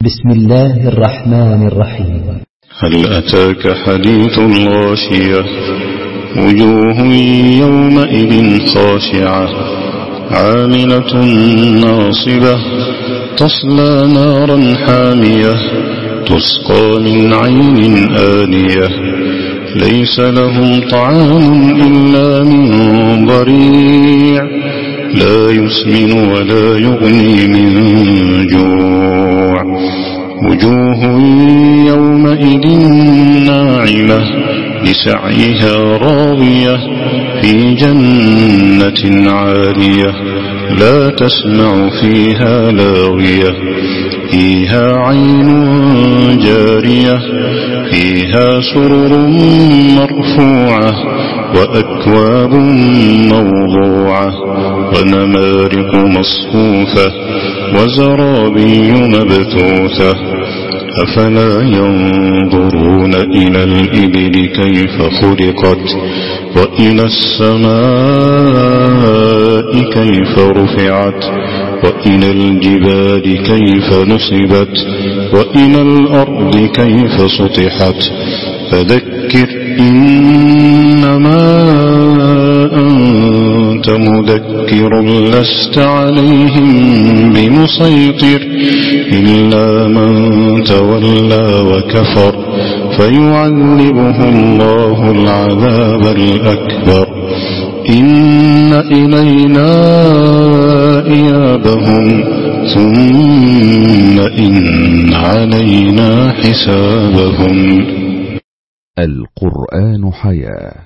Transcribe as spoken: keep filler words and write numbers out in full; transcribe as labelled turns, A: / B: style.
A: بسم الله الرحمن الرحيم.
B: هل أتاك حديث الغاشية وجوه يومئذ خاشعة عاملة ناصبة تصلى نارا حامية تسقى من عين آنية ليس لهم طعام إلا من ضريع لا يسمن ولا يغني من جوع وجوه يومئذ ناعمة لسعيها راضية في جنة عالية لا تسمع فيها لاغية فيها عين جارية فيها سرر مرفوعة وأكواب موضوعة ونمارق مصفوفة وزرابي مبثوثة أفلا ينظرون إلى الإبل كيف خلقت وإلى السماء كيف رفعت وإلى الجبال كيف نصبت وإلى الأرض كيف سطحت فذكر إنما أنت مذكر لست عليهم بمسيطر إلا من تولى وكفر فيعذبه الله العذاب الأكبر إن إلينا إيابهم ثم إن علينا حسابهم.
C: القرآن حياة.